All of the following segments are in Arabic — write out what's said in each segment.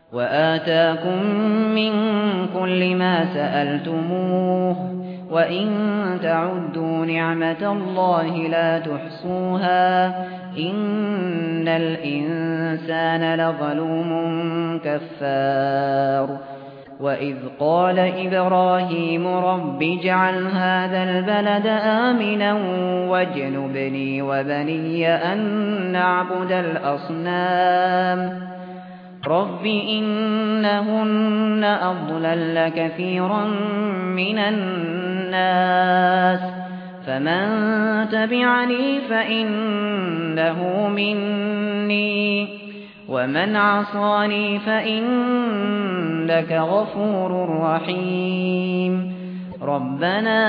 وآتاكم من كل ما سألتموه وإن تعدوا نعمة الله لا تحصوها إن الإنسان لظلوم كفار وإذ قال إبراهيم رب اجعل هذا البلد آمنا واجنبني وبني أن نعبد الأصنام رب إنهن أضللن كثيرا من الناس فمن تبعني فإنه مني ومن عصاني فإنك غفور رحيم ربنا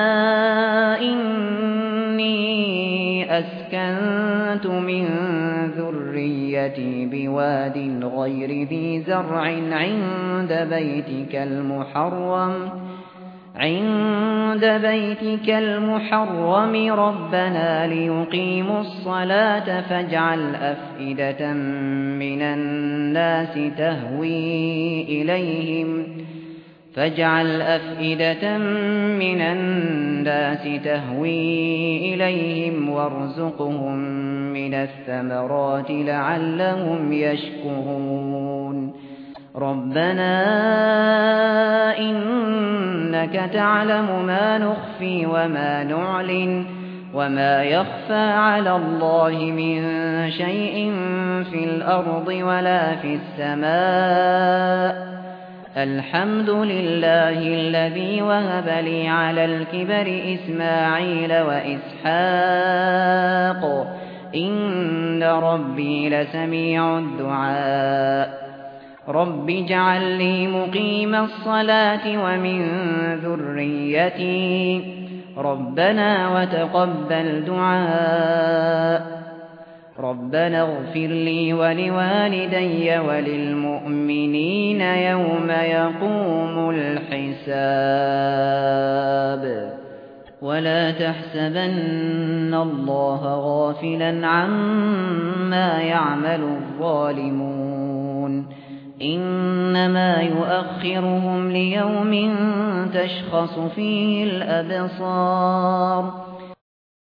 إني أسكنت من ذريتي بواد غير ذي زرع عند بيتك المحرم ربنا ليقيموا الصلاة فاجعل أفئدة من الناس تهوي إليهم وارزقهم من الثمرات لعلهم يشكرون ربنا إنك تعلم ما نخفي وما نعلن وما يخفى على الله من شيء في الأرض ولا في السماء الحمد لله الذي وهب لي على الكبر إسماعيل وإسحاق إن ربي لسميع الدعاء رب اجعل لي مقيم الصلاة ومن ذريتي ربنا وتقبل دعاء ربنا اغفر لي ولوالدي وللمؤمنين يوم يقوم الحساب ولا تحسبن الله غافلا عما يعمل الظالمون إنما يؤخرهم ليوم تشخص فيه الأبصار